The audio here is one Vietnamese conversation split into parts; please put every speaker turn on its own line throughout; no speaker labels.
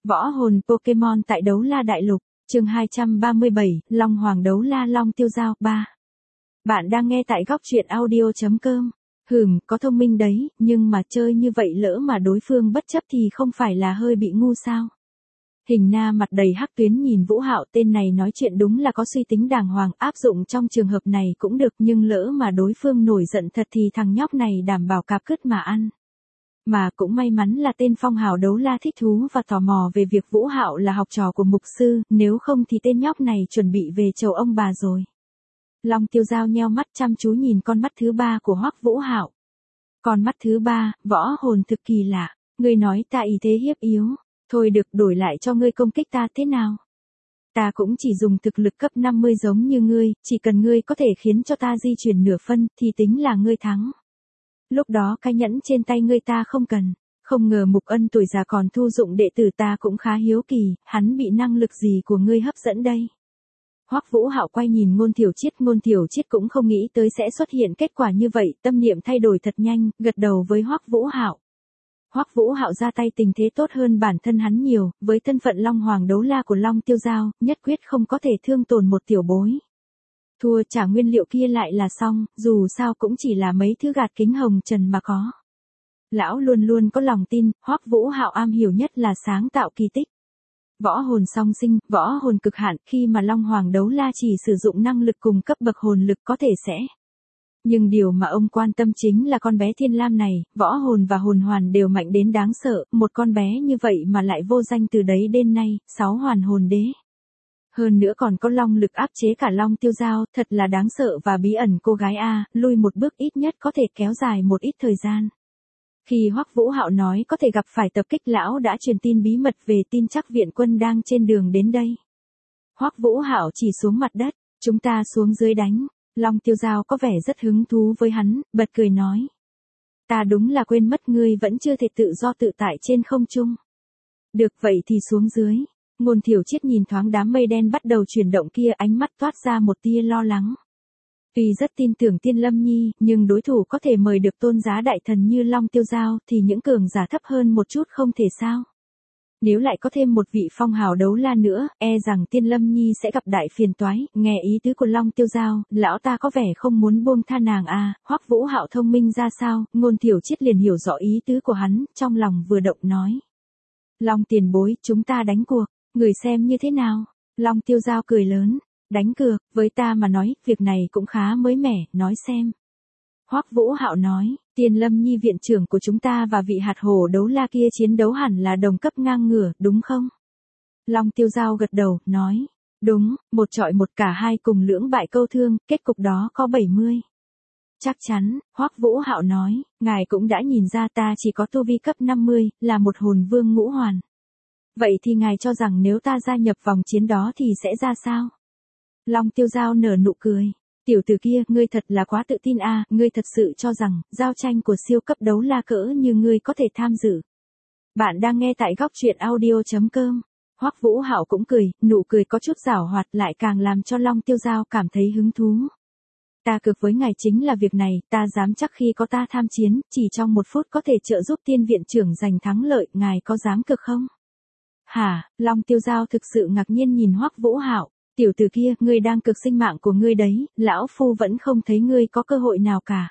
Võ hồn Pokemon tại Đấu La Đại Lục, chương 237, Long Hoàng Đấu La Long Tiêu Dao 3. Bạn đang nghe tại góc truyện audio.com. Có thông minh đấy, nhưng mà chơi như vậy lỡ mà đối phương bất chấp thì không phải là hơi bị ngu sao? Hình Na mặt đầy hắc tuyến nhìn Vũ Hạo, tên này nói chuyện đúng là có suy tính đàng hoàng, áp dụng trong trường hợp này cũng được, nhưng lỡ mà đối phương nổi giận thật thì thằng nhóc này đảm bảo cạp cứt mà ăn. Mà cũng may mắn là tên phong hào đấu la thích thú và tò mò về việc Vũ Hạo là học trò của mục sư, nếu không thì tên nhóc này chuẩn bị về chầu ông bà rồi. Long Tiêu Dao nheo mắt chăm chú nhìn con mắt thứ ba của Hoắc Vũ Hạo. Con mắt thứ ba, võ hồn thực kỳ lạ, ngươi nói ta ý thế hiếp yếu, thôi được, đổi lại cho ngươi công kích ta thế nào? Ta cũng chỉ dùng thực lực cấp 50 giống như ngươi, chỉ cần ngươi có thể khiến cho ta di chuyển nửa phân thì tính là ngươi thắng. Lúc đó cái nhẫn trên tay ngươi ta không cần, không ngờ Mục Ân tuổi già còn thu dụng đệ tử, ta cũng khá hiếu kỳ, hắn bị năng lực gì của ngươi hấp dẫn đây? Hoắc Vũ Hạo quay nhìn Ngôn Thiểu Triết cũng không nghĩ tới sẽ xuất hiện kết quả như vậy, tâm niệm thay đổi thật nhanh, gật đầu với Hoắc Vũ Hạo. Hoắc Vũ Hạo ra tay tình thế tốt hơn bản thân hắn nhiều, với thân phận Long Hoàng Đấu La của Long Tiêu Dao, nhất quyết không có thể thương tổn một tiểu bối. Thua trả nguyên liệu kia lại là xong, dù sao cũng chỉ là mấy thứ gạt kính hồng trần mà có. Lão luôn luôn có lòng tin, Hoắc Vũ Hạo am hiểu nhất là sáng tạo kỳ tích. Võ hồn song sinh, võ hồn cực hạn, khi mà Long Hoàng Đấu La chỉ sử dụng năng lực cùng cấp bậc hồn lực có thể sẽ. Nhưng điều mà ông quan tâm chính là con bé Thiên Lam này, võ hồn và hồn hoàn đều mạnh đến đáng sợ, một con bé như vậy mà lại vô danh từ đấy đến nay, 6 hoàn hồn đế. Hơn nữa còn có long lực áp chế cả Long Tiêu Dao, thật là đáng sợ và bí ẩn. Cô gái A, lui một bước ít nhất có thể kéo dài một ít thời gian. Khi Hoắc Vũ Hạo nói có thể gặp phải tập kích, lão đã truyền tin bí mật về tin chắc viện quân đang trên đường đến đây. Hoắc Vũ Hạo chỉ xuống mặt đất, chúng ta xuống dưới đánh. Long Tiêu Dao có vẻ rất hứng thú với hắn, bật cười nói. Ta đúng là quên mất ngươi vẫn chưa thể tự do tự tại trên không trung. Được vậy thì xuống dưới. Ngôn Thiểu Triết nhìn thoáng đám mây đen bắt đầu chuyển động kia, ánh mắt toát ra một tia lo lắng. Tuy rất tin tưởng Tiên Lâm Nhi, nhưng đối thủ có thể mời được tôn giá đại thần như Long Tiêu Dao thì những cường giả thấp hơn một chút không thể sao. Nếu lại có thêm một vị phong hào đấu la nữa, e rằng Tiên Lâm Nhi sẽ gặp đại phiền toái. Nghe ý tứ của Long Tiêu Dao, lão ta có vẻ không muốn buông tha nàng à. Hoắc Vũ Hạo thông minh ra sao, Ngôn Thiểu Triết liền hiểu rõ ý tứ của hắn, trong lòng vừa động nói. Long tiền bối, chúng ta đánh cuộc, người xem như thế nào? Long Tiêu Dao cười lớn, đánh cược, với ta mà nói, việc này cũng khá mới mẻ, nói xem. Hoắc Vũ Hạo nói, Tiên Lâm Nhi viện trưởng của chúng ta và vị hạt hổ đấu la kia chiến đấu hẳn là đồng cấp ngang ngửa, đúng không? Long Tiêu Dao gật đầu, nói, đúng, một chọi một, cả hai cùng lưỡng bại câu thương, kết cục đó có 70. Chắc chắn, Hoắc Vũ Hạo nói, ngài cũng đã nhìn ra ta chỉ có tu vi cấp 50, là một hồn vương ngũ hoàn. Vậy thì ngài cho rằng nếu ta gia nhập vòng chiến đó thì sẽ ra sao? Long Tiêu Dao nở nụ cười. Tiểu tử kia, ngươi thật là quá tự tin a, ngươi thật sự cho rằng, giao tranh của siêu cấp đấu la cỡ như ngươi có thể tham dự. Bạn đang nghe tại góc truyện audio.com. Hoắc Vũ Hạo cũng cười, nụ cười có chút giảo hoạt lại càng làm cho Long Tiêu Dao cảm thấy hứng thú. Ta cược với ngài chính là việc này, ta dám chắc khi có ta tham chiến, chỉ trong 1 phút có thể trợ giúp Tiên viện trưởng giành thắng lợi, ngài có dám cược không? Hả? Long Tiêu Dao thực sự ngạc nhiên nhìn Hoắc Vũ Hạo. Tiểu tử kia, ngươi đang cược sinh mạng của ngươi đấy, lão phu vẫn không thấy ngươi có cơ hội nào cả.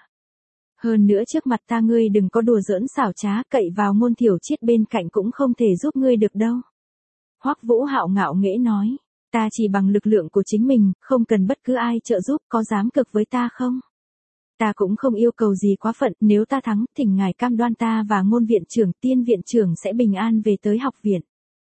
Hơn nữa trước mặt ta ngươi đừng có đùa giỡn xảo trá, cậy vào Ngôn Thiểu Triết bên cạnh cũng không thể giúp ngươi được đâu. Hoắc Vũ Hạo ngạo nghễ nói, ta chỉ bằng lực lượng của chính mình, không cần bất cứ ai trợ giúp, có dám cược với ta không? Ta cũng không yêu cầu gì quá phận, nếu ta thắng, thỉnh ngài cam đoan ta và Ngôn viện trưởng, Tiên viện trưởng sẽ bình an về tới học viện.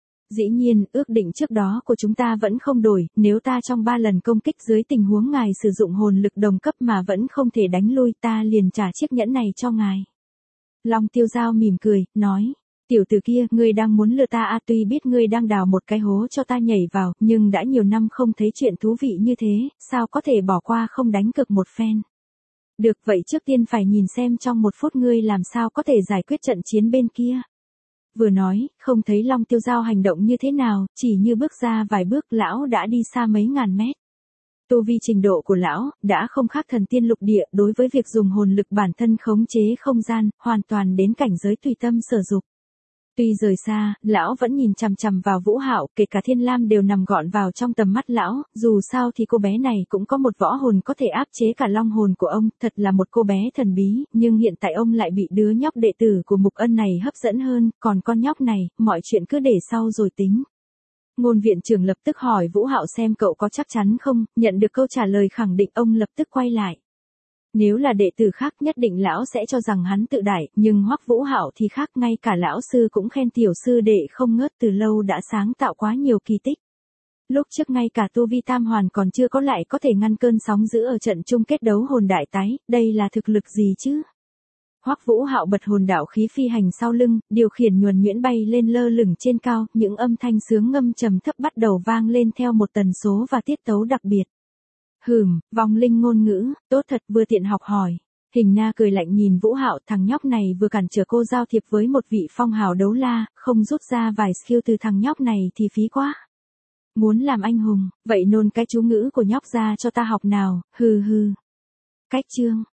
Dĩ nhiên, ước định trước đó của chúng ta vẫn không đổi, nếu ta trong 3 lần công kích dưới tình huống ngài sử dụng hồn lực đồng cấp mà vẫn không thể đánh lui, ta liền trả chiếc nhẫn này cho ngài. Long Tiêu Dao mỉm cười, nói, tiểu tử kia, ngươi đang muốn lừa ta à? Tuy biết ngươi đang đào một cái hố cho ta nhảy vào, nhưng đã nhiều năm không thấy chuyện thú vị như thế, sao có thể bỏ qua không đánh cược một phen. Được, vậy trước tiên phải nhìn xem trong 1 phút ngươi làm sao có thể giải quyết trận chiến bên kia. Vừa nói, không thấy Long Tiêu Dao hành động như thế nào, chỉ như bước ra vài bước lão đã đi xa mấy ngàn mét. Tu vi trình độ của lão, đã không khác thần tiên lục địa, đối với việc dùng hồn lực bản thân khống chế không gian, hoàn toàn đến cảnh giới tùy tâm sở dục. Tuy rời xa, lão vẫn nhìn chằm chằm vào Vũ Hạo, kể cả Thiên Lam đều nằm gọn vào trong tầm mắt lão, dù sao thì cô bé này cũng có một võ hồn có thể áp chế cả long hồn của ông, thật là một cô bé thần bí, nhưng hiện tại ông lại bị đứa nhóc đệ tử của Mục Ân này hấp dẫn hơn, còn con nhóc này, mọi chuyện cứ để sau rồi tính. Ngôn viện trưởng lập tức hỏi Vũ Hạo xem cậu có chắc chắn không, nhận được câu trả lời khẳng định ông lập tức quay lại. Nếu là đệ tử khác nhất định lão sẽ cho rằng hắn tự đại, nhưng Hoắc Vũ Hạo thì khác, ngay cả lão sư cũng khen tiểu sư đệ không ngớt, từ lâu đã sáng tạo quá nhiều kỳ tích. Lúc trước ngay cả tu vi tam hoàn còn chưa có lại có thể ngăn cơn sóng dữ ở trận chung kết đấu hồn đại tái, đây là thực lực gì chứ? Hoắc Vũ Hạo bật hồn đạo khí phi hành sau lưng, điều khiển nhuần nhuyễn bay lên lơ lửng trên cao, những âm thanh sướng ngâm trầm thấp bắt đầu vang lên theo một tần số và tiết tấu đặc biệt. Vong linh ngôn ngữ, tốt thật, vừa tiện học hỏi. Hình Na cười lạnh nhìn Vũ Hạo, thằng nhóc này vừa cản trở cô giao thiệp với một vị phong hào đấu la, không rút ra vài skill từ thằng nhóc này thì phí quá. Muốn làm anh hùng, vậy nôn cái chú ngữ của nhóc ra cho ta học nào, hừ hừ. Cách chương